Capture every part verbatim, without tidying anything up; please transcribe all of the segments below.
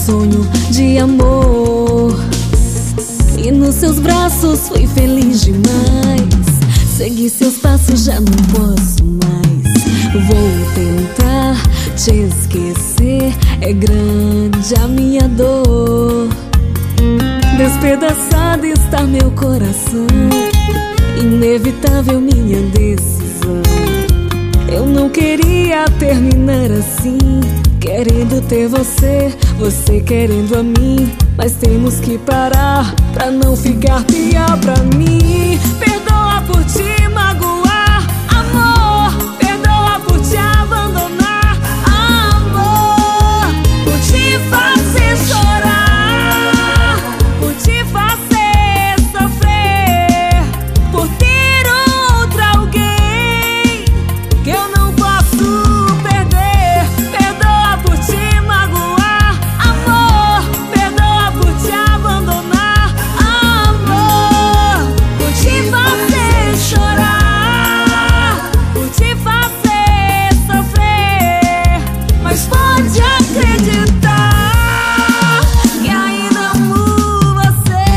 sonho de amor, e nos seus braços fui feliz demais. Segui seus passos, já não posso mais. Vou tentar te esquecer, é grande a minha dor. Despedaçado está meu coração, inevitável minha decisão. Eu não queria terminar assim, querendo ter você, você querendo a mim. Mas temos que parar pra não ficar pior pra mim. Perdoa por te magoar, amor. Perdoa por te abandonar, amor. Por te fazer chorar, por te fazer sofrer, por ter outro alguém que eu não posso perder. Perdoa por te magoar, amor. Perdoa por te abandonar, amor. Por te fazer chorar, por te fazer sofrer. Mas pode acreditar que ainda amo você.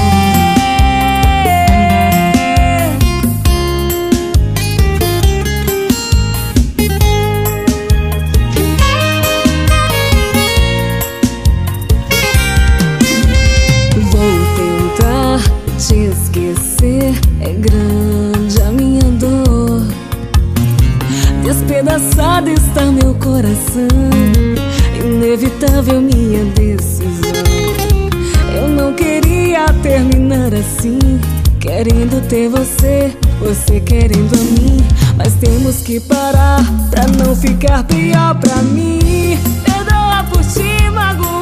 Vou tentar te esquecer, é grande a minha dor. Despedaçado está meu coração, inevitável minha decisão. Eu não queria terminar assim, querendo ter você, você querendo a mim. Mas temos que parar pra não ficar pior pra mim. Perdoa por te magoar,